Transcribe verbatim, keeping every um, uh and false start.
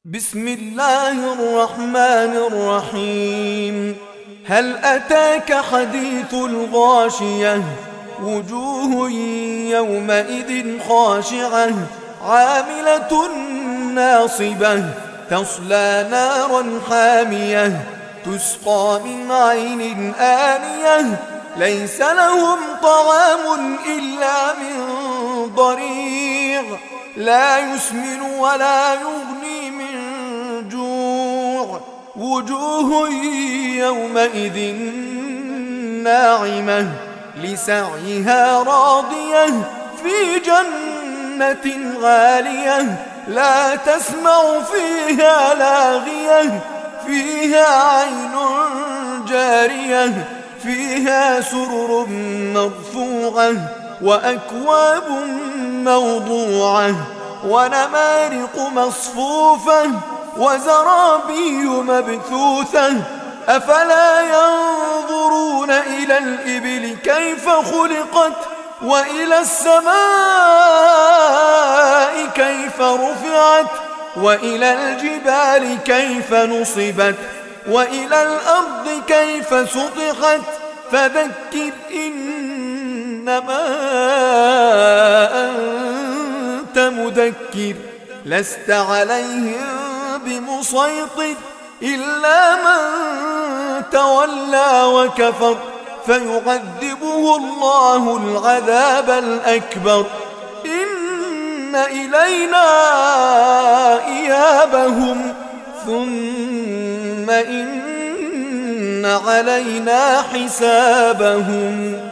بسم الله الرحمن الرحيم. هل أتاك حديث الغاشية؟ وجوه يومئذ خاشعة عاملة ناصبة تصلى نارا حامية تسقى من عين آنية ليس لهم طعام إلا من ضريع لا يسمن ولا يغني من جوع. وجوه يومئذ ناعمة لسعيها راضية في جنة عالية لا تسمع فيها لاغية فيها عين جارية فيها سرر مرفوعة وأكواب موضوعة ونمارق مصفوفة وزرابي مبثوثة. أفلا ينظرون إلى الإبل كيف خلقت وإلى السماء كيف رفعت وإلى الجبال كيف نصبت وإلى الأرض كيف سطحت. فذكر إنما أنت مذكر لست عليهم بمسيطر إلا من تولى وكفر فيعذبه الله العذاب الأكبر. إن إلينا إيابهم ثم إن علينا حسابهم.